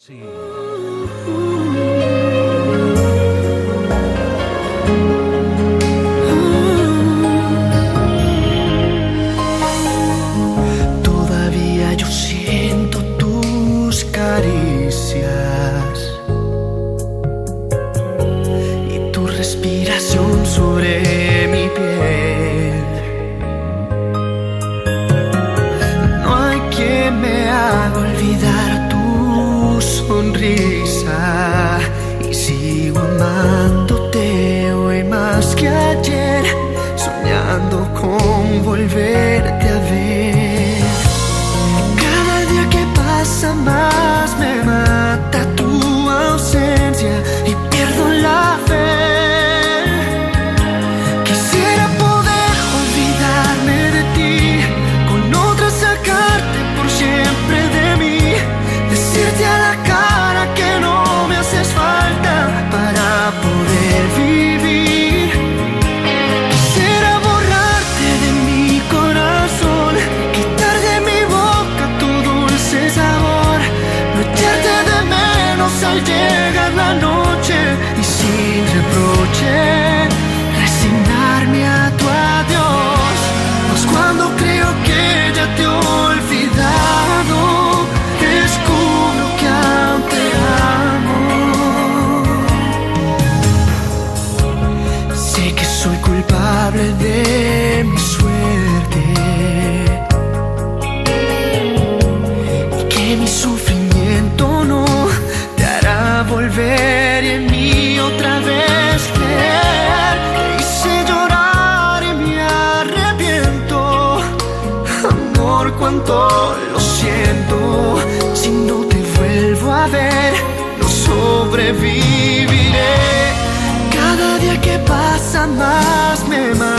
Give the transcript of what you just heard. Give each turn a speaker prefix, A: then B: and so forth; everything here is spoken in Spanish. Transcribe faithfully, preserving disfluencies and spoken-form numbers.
A: Sí.
B: Todavía yo siento tus caricias y tu respiración sobre mi piel. No hay quien me haga olvidar tu sonrisa, y sigo amándote hoy más que ayer, soñando con volverte a ver. Cada día que pasa más me mata tu ausencia y pierdo la fe. Quisiera poder olvidarme de ti, con otra sacarte por siempre de mí, decirte a la cara que no me haces falta para poder vivir. Quisiera borrarte de mi corazón, quitar de mi boca tu dulce sabor, no echarte de menos al llegar la noche y sin reproche resignarme a tu adiós. Pues cuando creo que ya te he olvidado, descubro que aún te amo. Sé que soy culpable de mi suerte y que mi sufrimiento no te hará volver y en mí otra vez creer. Te hice llorar y me arrepiento, amor, cuánto lo siento. Si no te vuelvo a ver, no sobreviviré. Cada día que pasa más me mata